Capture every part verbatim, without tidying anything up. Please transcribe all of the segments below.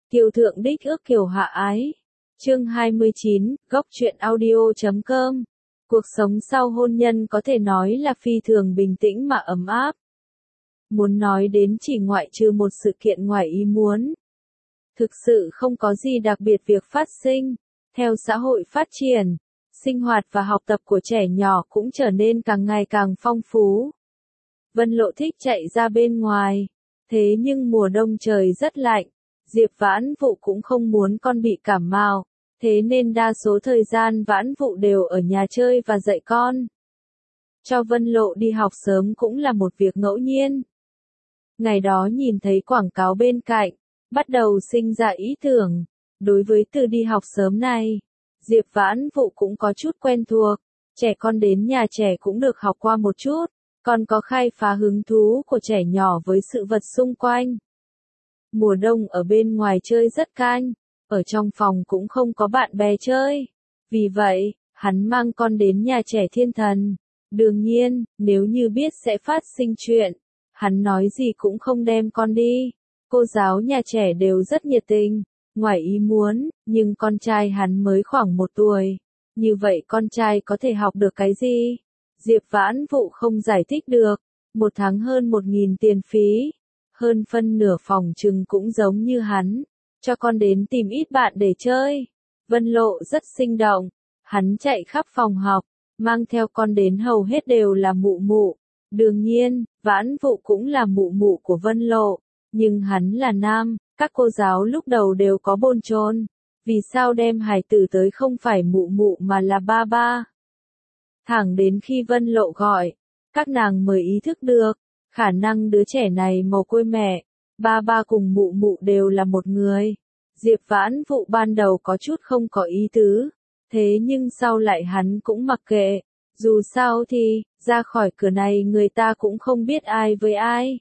Kiều thượng đích ước kiều hạ ái. Chương hai mươi chín, góc truyện audio chấm com. Cuộc sống sau hôn nhân có thể nói là phi thường bình tĩnh mà ấm áp. Muốn nói đến chỉ ngoại trừ một sự kiện ngoài ý muốn. Thực sự không có gì đặc biệt việc phát sinh. Theo xã hội phát triển, sinh hoạt và học tập của trẻ nhỏ cũng trở nên càng ngày càng phong phú. Vân Lộ thích chạy ra bên ngoài. Thế nhưng mùa đông trời rất lạnh. Diệp Vãn Vụ cũng không muốn con bị cảm mạo, thế nên đa số thời gian Vãn Vụ đều ở nhà chơi và dạy con. Cho Vân Lộ đi học sớm cũng là một việc ngẫu nhiên. Ngày đó nhìn thấy quảng cáo bên cạnh, bắt đầu sinh ra ý tưởng. Đối với từ đi học sớm này, Diệp Vãn Vụ cũng có chút quen thuộc. Trẻ con đến nhà trẻ cũng được học qua một chút, còn có khai phá hứng thú của trẻ nhỏ với sự vật xung quanh. Mùa đông ở bên ngoài chơi rất canh, ở trong phòng cũng không có bạn bè chơi. Vì vậy, hắn mang con đến nhà trẻ Thiên Thần. Đương nhiên, nếu như biết sẽ phát sinh chuyện, hắn nói gì cũng không đem con đi. Cô giáo nhà trẻ đều rất nhiệt tình, ngoài ý muốn, nhưng con trai hắn mới khoảng một tuổi. Như vậy con trai có thể học được cái gì? Diệp Vãn Vụ không giải thích được. Một tháng hơn một nghìn tiền phí. Hơn phân nửa phòng trừng cũng giống như hắn, cho con đến tìm ít bạn để chơi. Vân Lộ rất sinh động, hắn chạy khắp phòng học, mang theo con đến hầu hết đều là mụ mụ. Đương nhiên, Vãn Vụ cũng là mụ mụ của Vân Lộ, nhưng hắn là nam, các cô giáo lúc đầu đều có bồn chồn. Vì sao đem hài tử tới không phải mụ mụ mà là ba ba? Thẳng đến khi Vân Lộ gọi, các nàng mới ý thức được. Khả năng đứa trẻ này mồ côi mẹ, ba ba cùng mụ mụ đều là một người. Diệp Vãn Vụ ban đầu có chút không có ý tứ, thế nhưng sau lại hắn cũng mặc kệ. Dù sao thì, ra khỏi cửa này người ta cũng không biết ai với ai.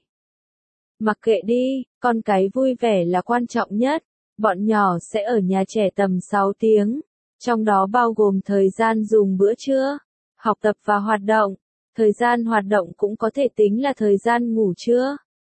Mặc kệ đi, con cái vui vẻ là quan trọng nhất. Bọn nhỏ sẽ ở nhà trẻ tầm sáu tiếng, trong đó bao gồm thời gian dùng bữa trưa, học tập và hoạt động. Thời gian hoạt động cũng có thể tính là thời gian ngủ trưa.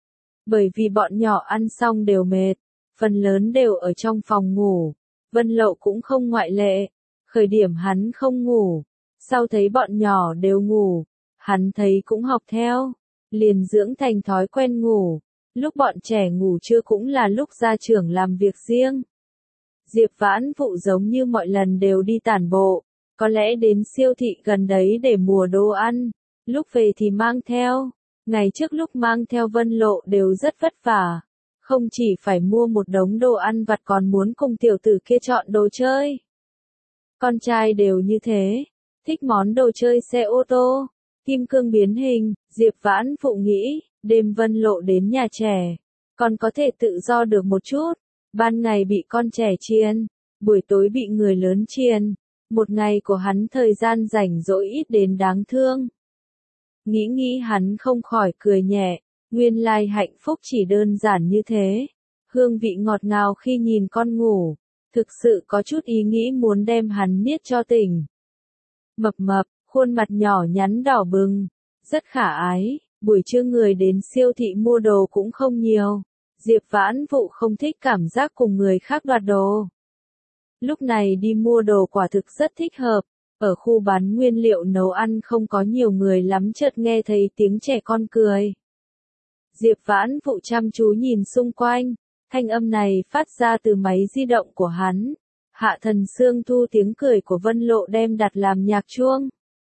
Bởi vì bọn nhỏ ăn xong đều mệt, phần lớn đều ở trong phòng ngủ. Vân Lộ cũng không ngoại lệ. Khởi điểm hắn không ngủ, sau thấy bọn nhỏ đều ngủ, hắn thấy cũng học theo, liền dưỡng thành thói quen ngủ. Lúc bọn trẻ ngủ trưa cũng là lúc gia trưởng làm việc riêng. Diệp Vãn Vụ giống như mọi lần đều đi tản bộ, có lẽ đến siêu thị gần đấy để mua đồ ăn. Lúc về thì mang theo. Ngày trước lúc mang theo Vân Lộ đều rất vất vả. Không chỉ phải mua một đống đồ ăn vặt còn muốn cùng tiểu tử kia chọn đồ chơi. Con trai đều như thế. Thích món đồ chơi xe ô tô, kim cương biến hình. Diệp Vãn Vụ nghĩ, đêm Vân Lộ đến nhà trẻ, còn có thể tự do được một chút. Ban ngày bị con trẻ chiên, buổi tối bị người lớn chiên. Một ngày của hắn thời gian rảnh rỗi ít đến đáng thương. Nghĩ nghĩ hắn không khỏi cười nhẹ, nguyên lai hạnh phúc chỉ đơn giản như thế. Hương vị ngọt ngào khi nhìn con ngủ, thực sự có chút ý nghĩ muốn đem hắn niết cho tỉnh. Mập mập, khuôn mặt nhỏ nhắn đỏ bừng, rất khả ái, buổi trưa người đến siêu thị mua đồ cũng không nhiều. Diệp Vãn Vụ không thích cảm giác cùng người khác đoạt đồ. Lúc này đi mua đồ quả thực rất thích hợp. Ở khu bán nguyên liệu nấu ăn không có nhiều người lắm, chợt nghe thấy tiếng trẻ con cười. Diệp Vãn Vụ chăm chú nhìn xung quanh, thanh âm này phát ra từ máy di động của hắn. Hạ Thần Sương thu tiếng cười của Vân Lộ đem đặt làm nhạc chuông.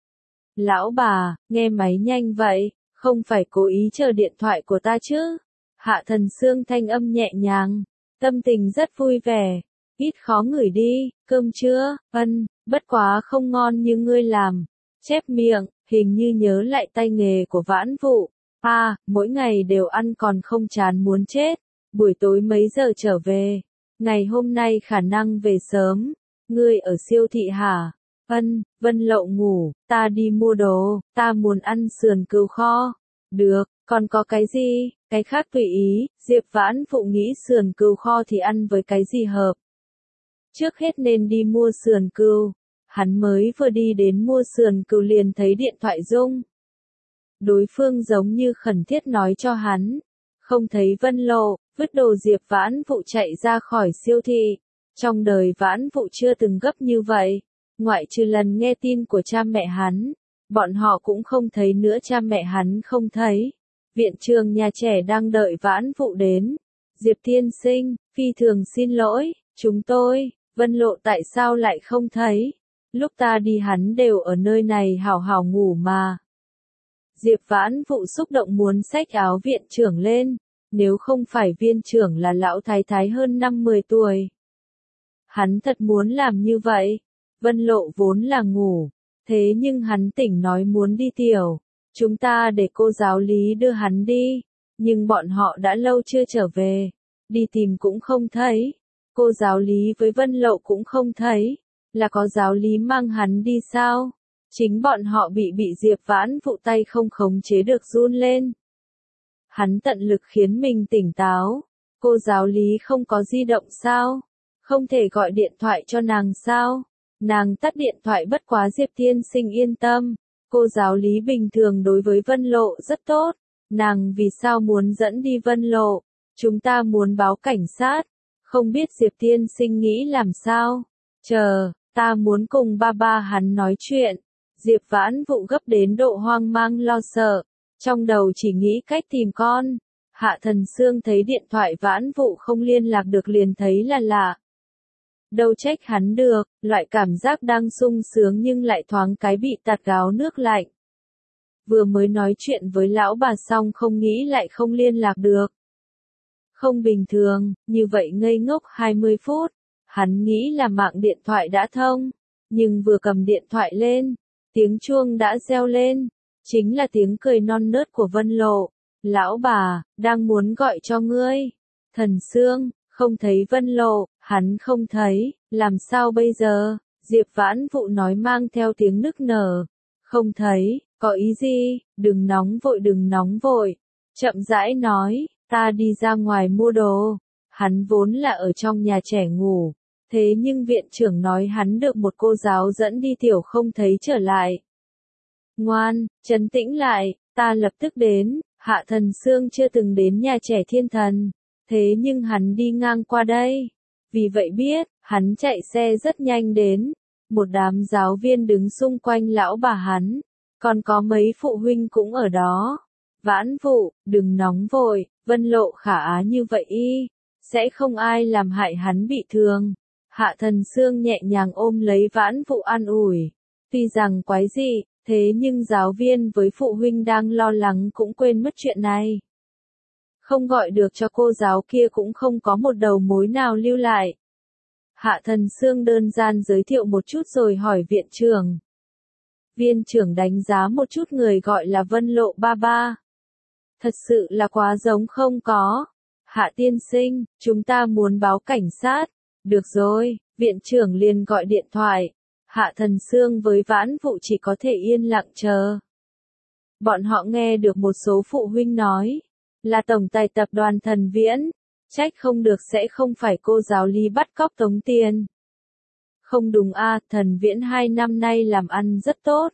Lão bà, nghe máy nhanh vậy, không phải cố ý chờ điện thoại của ta chứ? Hạ Thần Sương thanh âm nhẹ nhàng, tâm tình rất vui vẻ. Ít khó ngửi đi, cơm chưa? Ân, bất quá không ngon như ngươi làm. Chép miệng, hình như nhớ lại tay nghề của Vãn Vụ. À, mỗi ngày đều ăn còn không chán muốn chết. Buổi tối mấy giờ trở về? Ngày hôm nay khả năng về sớm. Ngươi ở siêu thị hả? Ân, Vân Lộ ngủ, ta đi mua đồ, ta muốn ăn sườn cừu kho. Được, còn có cái gì? Cái khác tùy ý. Diệp Vãn Vụ nghĩ sườn cừu kho thì ăn với cái gì hợp? Trước hết nên đi mua sườn cừu. Hắn mới vừa đi đến mua sườn cừu liền thấy điện thoại rung. Đối phương giống như khẩn thiết nói cho hắn, không thấy Vân Lộ, vứt đồ Diệp Vãn Vụ chạy ra khỏi siêu thị. Trong đời Vãn Vụ chưa từng gấp như vậy, ngoại trừ lần nghe tin của cha mẹ hắn, bọn họ cũng không thấy nữa, cha mẹ hắn không thấy. Viện trưởng nhà trẻ đang đợi Vãn Vụ đến. Diệp tiên sinh, phi thường xin lỗi, chúng tôi, Vân Lộ tại sao lại không thấy? Lúc ta đi hắn đều ở nơi này hào hào ngủ mà. Diệp Vãn Vụ xúc động muốn xách áo viện trưởng lên, nếu không phải viên trưởng là lão thái thái hơn năm mươi tuổi. Hắn thật muốn làm như vậy. Vân Lộ vốn là ngủ, thế nhưng hắn tỉnh nói muốn đi tiểu. Chúng ta để cô giáo lý đưa hắn đi, nhưng bọn họ đã lâu chưa trở về, đi tìm cũng không thấy. Cô giáo lý với Vân Lộ cũng không thấy, là có giáo lý mang hắn đi sao? Chính bọn họ bị bị Diệp Vãn Vụ tay không khống chế được run lên. Hắn tận lực khiến mình tỉnh táo. Cô giáo lý không có di động sao? Không thể gọi điện thoại cho nàng sao? Nàng tắt điện thoại, bất quá Diệp tiên sinh yên tâm. Cô giáo lý bình thường đối với Vân Lộ rất tốt. Nàng vì sao muốn dẫn đi Vân Lộ? Chúng ta muốn báo cảnh sát. Không biết Diệp tiên sinh nghĩ làm sao? Chờ, ta muốn cùng ba ba hắn nói chuyện. Diệp Vãn Vụ gấp đến độ hoang mang lo sợ. Trong đầu chỉ nghĩ cách tìm con. Hạ Thần Sương thấy điện thoại Vãn Vụ không liên lạc được liền thấy là lạ. Đâu trách hắn được, loại cảm giác đang sung sướng nhưng lại thoáng cái bị tạt gáo nước lạnh. Vừa mới nói chuyện với lão bà xong không nghĩ lại không liên lạc được. Không bình thường, như vậy ngây ngốc hai mươi phút. Hắn nghĩ là mạng điện thoại đã thông, nhưng vừa cầm điện thoại lên, tiếng chuông đã reo lên. Chính là tiếng cười non nớt của Vân Lộ. Lão bà, đang muốn gọi cho ngươi. Thần Sương, không thấy Vân Lộ, hắn không thấy, làm sao bây giờ? Diệp Vãn Vụ nói mang theo tiếng nức nở. Không thấy, có ý gì? Đừng nóng vội, đừng nóng vội. Chậm rãi nói, ta đi ra ngoài mua đồ. Hắn vốn là ở trong nhà trẻ ngủ. Thế nhưng viện trưởng nói hắn được một cô giáo dẫn đi tiểu không thấy trở lại. Ngoan, trấn tĩnh lại, ta lập tức đến. Hạ Thần Sương chưa từng đến nhà trẻ Thiên Thần, thế nhưng hắn đi ngang qua đây. Vì vậy biết, hắn chạy xe rất nhanh đến. Một đám giáo viên đứng xung quanh lão bà hắn, còn có mấy phụ huynh cũng ở đó. Vãn Vụ, đừng nóng vội, Vân Lộ khả á như vậy y, sẽ không ai làm hại hắn bị thương. Hạ Thần Sương nhẹ nhàng ôm lấy Vãn Vụ an ủi. Tuy rằng quái dị, thế nhưng giáo viên với phụ huynh đang lo lắng cũng quên mất chuyện này. Không gọi được cho cô giáo kia cũng không có một đầu mối nào lưu lại. Hạ Thần Sương đơn giản giới thiệu một chút rồi hỏi viện trưởng. Viên trưởng đánh giá một chút người gọi là Vân Lộ ba ba. Thật sự là quá giống không có. Hạ tiên sinh, chúng ta muốn báo cảnh sát. Được rồi, viện trưởng liền gọi điện thoại. Hạ Thần Sương với Vãn Vụ chỉ có thể yên lặng chờ. Bọn họ nghe được một số phụ huynh nói, là tổng tài tập đoàn Thần Viễn, trách không được sẽ không phải cô giáo lý bắt cóc tống tiền. Không đúng a, à, Thần Viễn hai năm nay làm ăn rất tốt.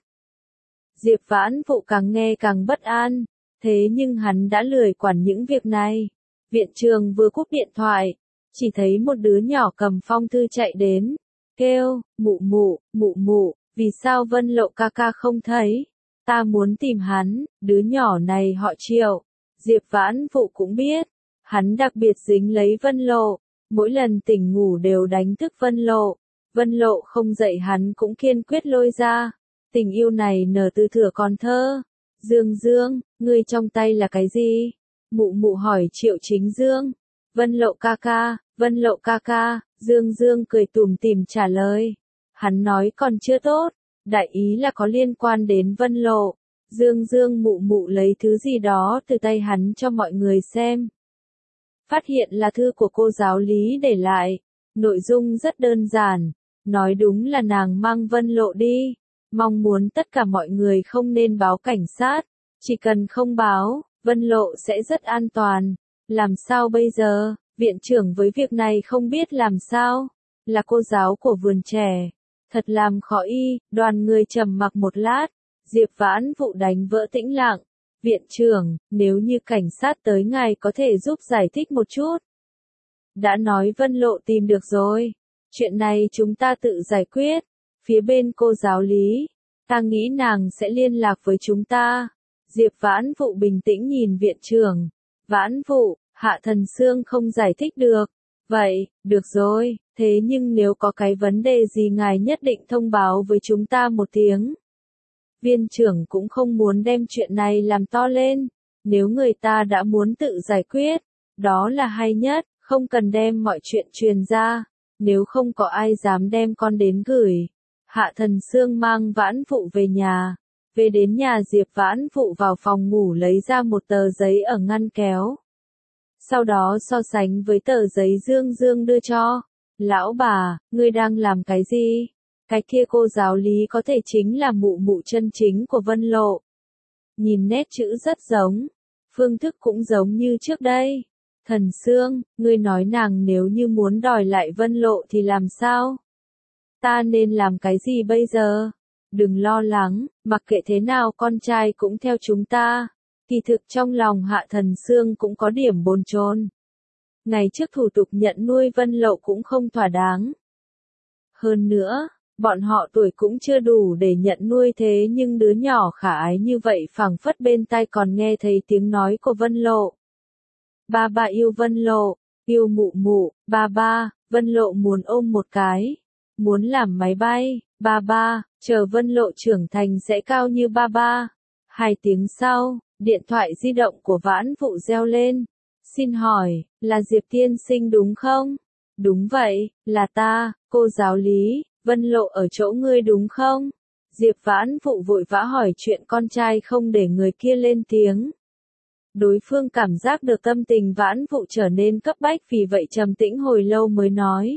Diệp Vãn Vụ càng nghe càng bất an, thế nhưng hắn đã lười quản những việc này. Viện trưởng vừa cúp điện thoại, chỉ thấy một đứa nhỏ cầm phong thư chạy đến. Kêu, mụ mụ, mụ mụ, vì sao Vân Lộ ca ca không thấy? Ta muốn tìm hắn, đứa nhỏ này họ Triệu. Diệp Vãn Vụ cũng biết, hắn đặc biệt dính lấy Vân Lộ, mỗi lần tỉnh ngủ đều đánh thức Vân Lộ. Vân Lộ không dậy hắn cũng kiên quyết lôi ra. Tình yêu này nở từ thuở còn thơ. Dương Dương, ngươi trong tay là cái gì? Mụ mụ hỏi Triệu Chính Dương. Vân Lộ ca ca, Vân Lộ ca ca. Dương Dương cười tủm tỉm trả lời. Hắn nói còn chưa tốt, đại ý là có liên quan đến Vân Lộ. Dương Dương mụ mụ lấy thứ gì đó từ tay hắn cho mọi người xem. Phát hiện là thư của cô giáo lý để lại. Nội dung rất đơn giản, nói đúng là nàng mang Vân Lộ đi. Mong muốn tất cả mọi người không nên báo cảnh sát. Chỉ cần không báo, Vân Lộ sẽ rất an toàn. Làm sao bây giờ? Viện trưởng với việc này không biết làm sao. Là cô giáo của vườn trẻ. Thật làm khó y. Đoàn người trầm mặc một lát. Diệp Vãn Vụ đánh vỡ tĩnh lặng. Viện trưởng, nếu như cảnh sát tới ngài có thể giúp giải thích một chút. Đã nói Vân Lộ tìm được rồi. Chuyện này chúng ta tự giải quyết. Phía bên cô giáo lý, ta nghĩ nàng sẽ liên lạc với chúng ta. Diệp Vãn Vụ bình tĩnh nhìn viện trưởng. Vãn Vụ, Hạ Thần Sương không giải thích được. Vậy, được rồi, thế nhưng nếu có cái vấn đề gì ngài nhất định thông báo với chúng ta một tiếng. Viên trưởng cũng không muốn đem chuyện này làm to lên. Nếu người ta đã muốn tự giải quyết, đó là hay nhất, không cần đem mọi chuyện truyền ra. Nếu không có ai dám đem con đến gửi. Hạ Thần Sương mang Vãn Vụ về nhà. Về đến nhà Diệp Vãn Vụ vào phòng ngủ lấy ra một tờ giấy ở ngăn kéo. Sau đó so sánh với tờ giấy Dương Dương đưa cho. Lão bà, ngươi đang làm cái gì? Cái kia cô giáo lý có thể chính là mụ mụ chân chính của Vân Lộ. Nhìn nét chữ rất giống. Phương thức cũng giống như trước đây. Thần Sương, ngươi nói nàng nếu như muốn đòi lại Vân Lộ thì làm sao? Ta nên làm cái gì bây giờ? Đừng lo lắng, mặc kệ thế nào con trai cũng theo chúng ta. Kỳ thực trong lòng Hạ Thần Sương cũng có điểm bồn chồn. Ngày trước thủ tục nhận nuôi Vân Lộ cũng không thỏa đáng. Hơn nữa, bọn họ tuổi cũng chưa đủ để nhận nuôi thế nhưng đứa nhỏ khả ái như vậy phảng phất bên tai còn nghe thấy tiếng nói của Vân Lộ. Ba ba yêu Vân Lộ, yêu mụ mụ, ba ba, Vân Lộ muốn ôm một cái, muốn làm máy bay, ba ba, chờ Vân Lộ trưởng thành sẽ cao như ba ba. Hai tiếng sau, điện thoại di động của Vãn Vụ reo lên. Xin hỏi, là Diệp tiên sinh đúng không? Đúng vậy, là ta, cô giáo lý, Vân Lộ ở chỗ ngươi đúng không? Diệp Vãn Vụ vội vã hỏi chuyện con trai không để người kia lên tiếng. Đối phương cảm giác được tâm tình Vãn Vụ trở nên cấp bách vì vậy trầm tĩnh hồi lâu mới nói.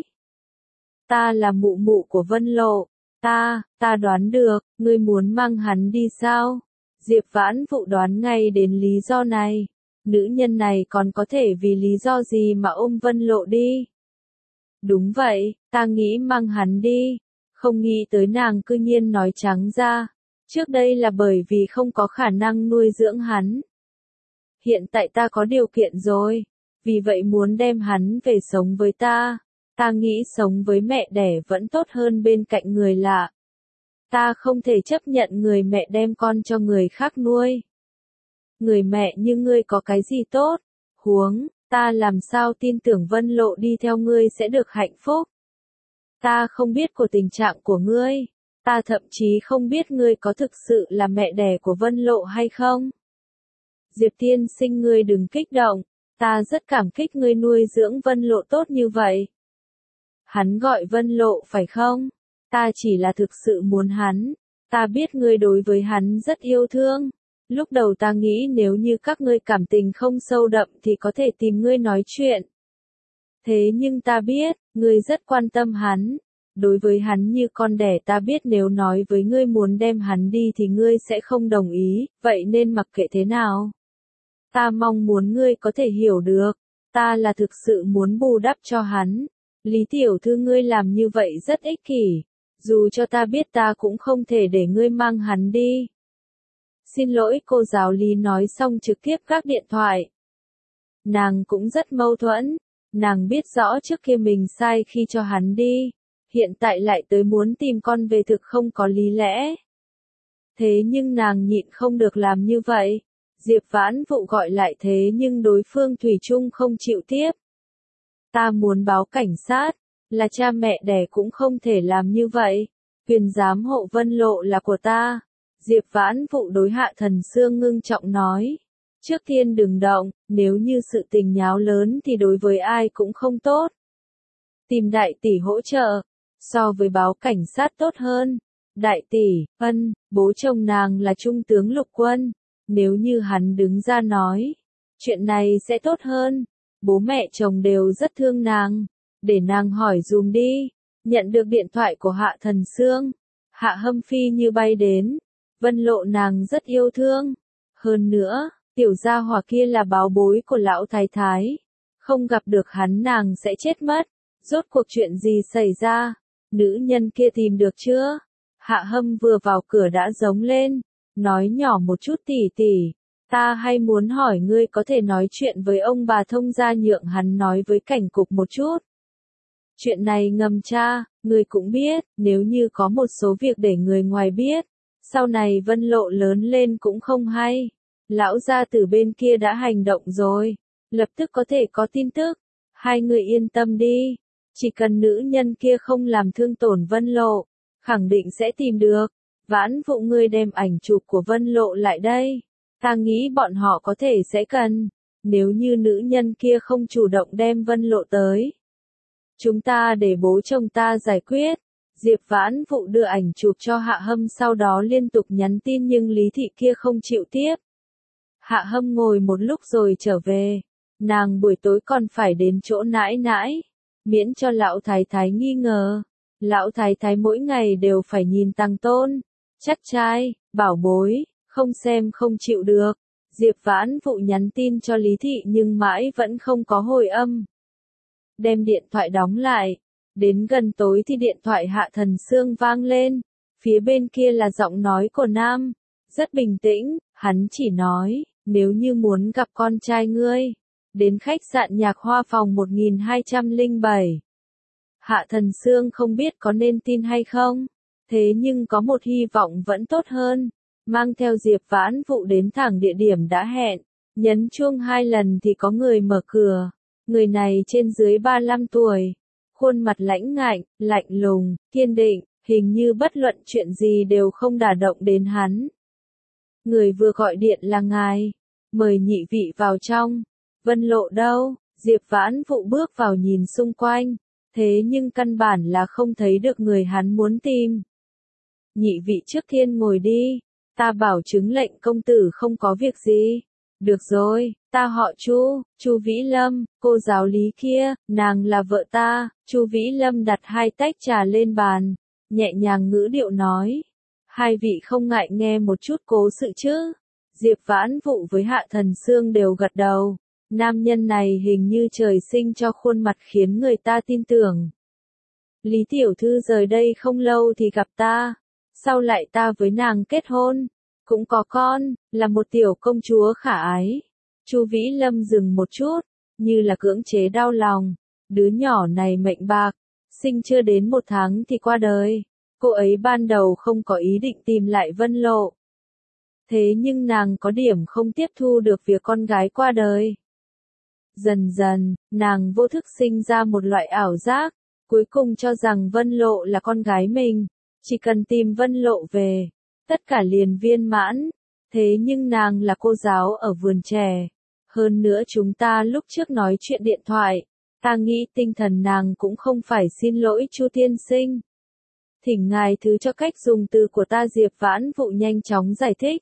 Ta là mụ mụ của Vân Lộ, ta, ta đoán được, ngươi muốn mang hắn đi sao? Diệp Vãn Vụ đoán ngay đến lý do này. Nữ nhân này còn có thể vì lý do gì mà ôm Vân Lộ đi? Đúng vậy, ta nghĩ mang hắn đi. Không nghĩ tới nàng cư nhiên nói trắng ra. Trước đây là bởi vì không có khả năng nuôi dưỡng hắn. Hiện tại ta có điều kiện rồi. Vì vậy muốn đem hắn về sống với ta. Ta nghĩ sống với mẹ đẻ vẫn tốt hơn bên cạnh người lạ. Ta không thể chấp nhận người mẹ đem con cho người khác nuôi. Người mẹ như ngươi có cái gì tốt? Huống, ta làm sao tin tưởng Vân Lộ đi theo ngươi sẽ được hạnh phúc? Ta không biết của tình trạng của ngươi. Ta thậm chí không biết ngươi có thực sự là mẹ đẻ của Vân Lộ hay không? Diệp tiên sinh ngươi đừng kích động. Ta rất cảm kích ngươi nuôi dưỡng Vân Lộ tốt như vậy. Hắn gọi Vân Lộ phải không? Ta chỉ là thực sự muốn hắn. Ta biết ngươi đối với hắn rất yêu thương. Lúc đầu ta nghĩ nếu như các ngươi cảm tình không sâu đậm thì có thể tìm ngươi nói chuyện. Thế nhưng ta biết, ngươi rất quan tâm hắn. Đối với hắn như con đẻ ta biết nếu nói với ngươi muốn đem hắn đi thì ngươi sẽ không đồng ý, vậy nên mặc kệ thế nào. Ta mong muốn ngươi có thể hiểu được. Ta là thực sự muốn bù đắp cho hắn. Lý tiểu thư ngươi làm như vậy rất ích kỷ. Dù cho ta biết ta cũng không thể để ngươi mang hắn đi. Xin lỗi cô giáo lý nói xong trực tiếp gác điện thoại. Nàng cũng rất mâu thuẫn. Nàng biết rõ trước kia mình sai khi cho hắn đi. Hiện tại lại tới muốn tìm con về thực không có lý lẽ. Thế nhưng nàng nhịn không được làm như vậy. Diệp Vãn Vụ gọi lại thế nhưng đối phương thủy chung không chịu tiếp. Ta muốn báo cảnh sát. Là cha mẹ đẻ cũng không thể làm như vậy. Quyền giám hộ Vân Lộ là của ta. Diệp Vãn Vụ đối Hạ Thần Sương ngưng trọng nói. Trước tiên đừng động, nếu như sự tình nháo lớn thì đối với ai cũng không tốt. Tìm đại tỷ hỗ trợ, so với báo cảnh sát tốt hơn. Đại tỷ, ân, bố chồng nàng là trung tướng lục quân. Nếu như hắn đứng ra nói, chuyện này sẽ tốt hơn. Bố mẹ chồng đều rất thương nàng. Để nàng hỏi dùm đi. Nhận được điện thoại của Hạ Thần Sương. Hạ Hâm Phi như bay đến. Vân Lộ nàng rất yêu thương. Hơn nữa, tiểu gia hỏa kia là báo bối của lão thái thái. Không gặp được hắn nàng sẽ chết mất. Rốt cuộc chuyện gì xảy ra? Nữ nhân kia tìm được chưa? Hạ Hâm vừa vào cửa đã giống lên. Nói nhỏ một chút tỷ tỷ. Ta hay muốn hỏi ngươi có thể nói chuyện với ông bà thông gia nhượng hắn nói với cảnh cục một chút. Chuyện này ngầm cha, ngươi cũng biết, nếu như có một số việc để người ngoài biết, sau này Vân Lộ lớn lên cũng không hay. Lão gia tử bên kia đã hành động rồi, lập tức có thể có tin tức. Hai người yên tâm đi, chỉ cần nữ nhân kia không làm thương tổn Vân Lộ, khẳng định sẽ tìm được. Vãn Vụ ngươi đem ảnh chụp của Vân Lộ lại đây. Ta nghĩ bọn họ có thể sẽ cần, nếu như nữ nhân kia không chủ động đem Vân Lộ tới. Chúng ta để bố chồng ta giải quyết. Diệp Vãn Vụ đưa ảnh chụp cho Hạ Hâm, sau đó liên tục nhắn tin nhưng Lý Thị kia không chịu tiếp. Hạ Hâm ngồi một lúc rồi trở về. Nàng buổi tối còn phải đến chỗ nãi nãi, miễn cho lão thái thái nghi ngờ. Lão thái thái mỗi ngày đều phải nhìn Tăng Tôn, chắc trai, bảo bối, không xem không chịu được. Diệp Vãn Vụ nhắn tin cho Lý Thị nhưng mãi vẫn không có hồi âm. Đem điện thoại đóng lại. Đến gần tối thì điện thoại Hạ Thần Sương vang lên. Phía bên kia là giọng nói của Nam. Rất bình tĩnh, hắn chỉ nói, nếu như muốn gặp con trai ngươi, đến khách sạn Nhạc Hoa phòng một nghìn hai trăm lẻ bảy. Hạ Thần Sương không biết có nên tin hay không, thế nhưng có một hy vọng vẫn tốt hơn. Mang theo Diệp Vãn Vụ đến thẳng địa điểm đã hẹn, nhấn chuông hai lần thì có người mở cửa. Người này trên dưới ba mươi lăm tuổi, khuôn mặt lãnh ngạnh, lạnh lùng, kiên định, hình như bất luận chuyện gì đều không đả động đến hắn. Người vừa gọi điện là ngài, mời nhị vị vào trong. Vân Lộ đâu? Diệp Vãn Vụ bước vào nhìn xung quanh, thế nhưng căn bản là không thấy được người hắn muốn tìm. Nhị vị trước tiên ngồi đi, ta bảo chứng lệnh công tử không có việc gì. Được rồi, ta họ Chu, Chu Vĩ Lâm, cô giáo Lý kia, nàng là vợ ta. Chu Vĩ Lâm đặt hai tách trà lên bàn, nhẹ nhàng ngữ điệu nói. Hai vị không ngại nghe một chút cố sự chứ? Diệp Vãn Vụ với Hạ Thần Sương đều gật đầu. Nam nhân này hình như trời sinh cho khuôn mặt khiến người ta tin tưởng. Lý tiểu thư rời đây không lâu thì gặp ta, sau lại ta với nàng kết hôn, cũng có con, là một tiểu công chúa khả ái. Chu Vĩ Lâm dừng một chút, như là cưỡng chế đau lòng. Đứa nhỏ này mệnh bạc, sinh chưa đến một tháng thì qua đời. Cô ấy ban đầu không có ý định tìm lại Vân Lộ. Thế nhưng nàng có điểm không tiếp thu được việc con gái qua đời. Dần dần, nàng vô thức sinh ra một loại ảo giác, cuối cùng cho rằng Vân Lộ là con gái mình. Chỉ cần tìm Vân Lộ về, tất cả liền viên mãn. Thế nhưng nàng là cô giáo ở vườn trẻ. Hơn nữa chúng ta lúc trước nói chuyện điện thoại, ta nghĩ tinh thần nàng cũng không phải xin lỗi Chu tiên sinh. Thỉnh ngài thứ cho cách dùng từ của ta. Diệp Vãn Vụ nhanh chóng giải thích.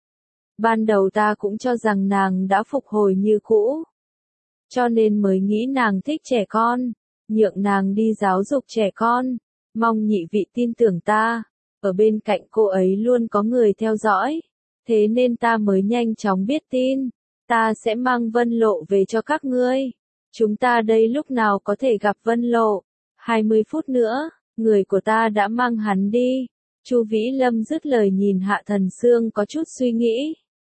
Ban đầu ta cũng cho rằng nàng đã phục hồi như cũ, cho nên mới nghĩ nàng thích trẻ con, nhượng nàng đi giáo dục trẻ con. Mong nhị vị tin tưởng ta, ở bên cạnh cô ấy luôn có người theo dõi, thế nên ta mới nhanh chóng biết tin. Ta sẽ mang Vân Lộ về cho các ngươi. Chúng ta đây lúc nào có thể gặp Vân Lộ? hai mươi phút nữa, người của ta đã mang hắn đi. Chu Vĩ Lâm dứt lời nhìn Hạ Thần Sương có chút suy nghĩ.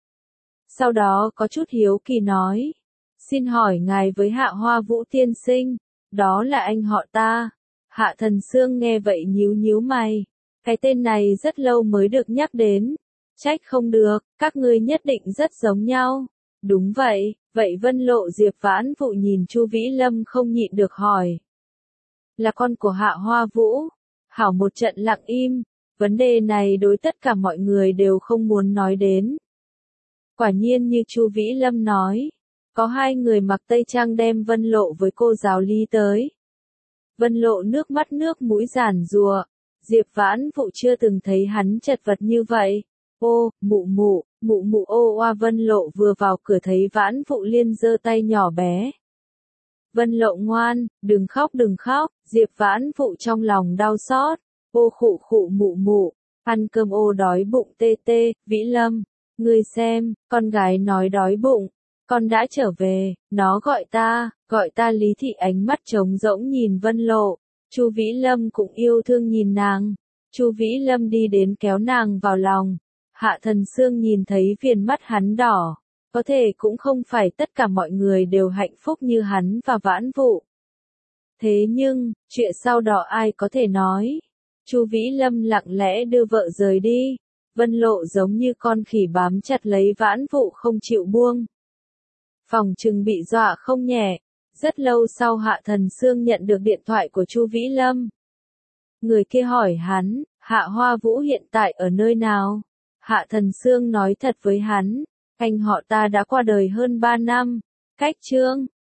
Sau đó có chút hiếu kỳ nói. Xin hỏi ngài với Hạ Hoa Vũ tiên sinh, đó là anh họ ta. Hạ Thần Sương nghe vậy nhíu nhíu mày. Cái tên này rất lâu mới được nhắc đến. Trách không được, các ngươi nhất định rất giống nhau. Đúng vậy, vậy Vân Lộ? Diệp Vãn Vụ nhìn Chu Vĩ Lâm không nhịn được hỏi. Là con của Hạ Hoa Vũ. Hảo một trận lặng im, vấn đề này đối tất cả mọi người đều không muốn nói đến. Quả nhiên như Chu Vĩ Lâm nói, có hai người mặc tây trang đem Vân Lộ với cô giáo Lý tới. Vân Lộ nước mắt nước mũi giản giụa, Diệp Vãn Vụ chưa từng thấy hắn chật vật như vậy. Ô, mụ mụ, mụ mụ ô oa. Vân Lộ vừa vào cửa thấy Vãn Vụ liên giơ tay nhỏ bé. Vân Lộ ngoan, đừng khóc đừng khóc. Diệp Vãn Vụ trong lòng đau xót. Ô khụ khụ mụ mụ, ăn cơm ô đói bụng tê tê. Vĩ Lâm, ngươi xem, con gái nói đói bụng, con đã trở về, nó gọi ta, gọi ta. Lý Thị ánh mắt trống rỗng nhìn Vân Lộ. Chu Vĩ Lâm cũng yêu thương nhìn nàng. Chu Vĩ Lâm đi đến kéo nàng vào lòng. Hạ Thần Sương nhìn thấy viền mắt hắn đỏ, Có thể cũng không phải tất cả mọi người đều hạnh phúc như hắn và Vãn Vụ. Thế nhưng, chuyện sau đó ai có thể nói. Chu Vĩ Lâm lặng lẽ đưa vợ rời đi. Vân Lộ giống như con khỉ bám chặt lấy Vãn Vụ không chịu buông. Phòng trừng bị dọa không nhẹ. Rất lâu sau Hạ Thần Sương nhận được điện thoại của Chu Vĩ Lâm. Người kia hỏi hắn, Hạ Hoa Vũ hiện tại ở nơi nào? Hạ Thần Sương nói thật với hắn, anh họ ta đã qua đời hơn ba năm. Cách Trương,